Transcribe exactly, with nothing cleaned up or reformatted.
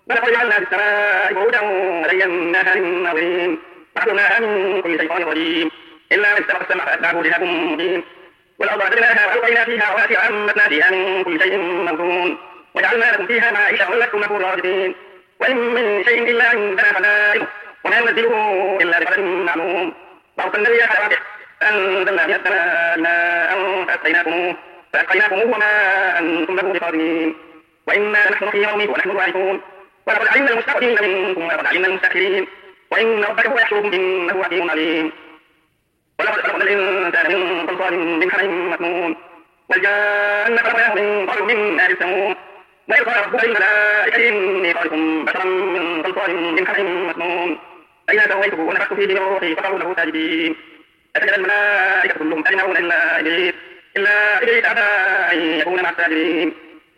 ولقد جعلنا في السماء بروجا وزيناها للناظرين وحفظناها من كل شيطان رجيم إلا من استبق السمع فأتبعه شهاب مبين والأرض أعددناها وألقينا فيها رواسي وأنبتنا فيها من كل شيء موزون وجعلنا لكم فيها معيشة ولكم نكون راشدين وإن من شيء إلا عندنا خزائنه وما ننزله إلا بقدر معلوم وأرسلنا الرياح لواقع فأنزلنا من السماء ماء فأسقيناكموه فأسقيناكموه وما أنتم له بقادرين وإنا نحن نحيي ونميت ونحن الوارثون ولقد علمنا المستقدمين منكم ولقد علمنا المستأخرين وإن ربك هو يحشرهم إنه حكيم عليم ولقد خلقنا الإنسان من صلصال من حمإ مسنون والجان خلقناه من قبل من نار السموم وإذ قال ربك للملائكة إني خالق بشرا من صلصال من حمإ مسنون فإذا سويته ونفخت فيه من روحي فقعوا له ساجدين فسجد الملائكة كلهم أجمعون إلا إبليس إلا إبليس أبى أن يكون مع الساجدين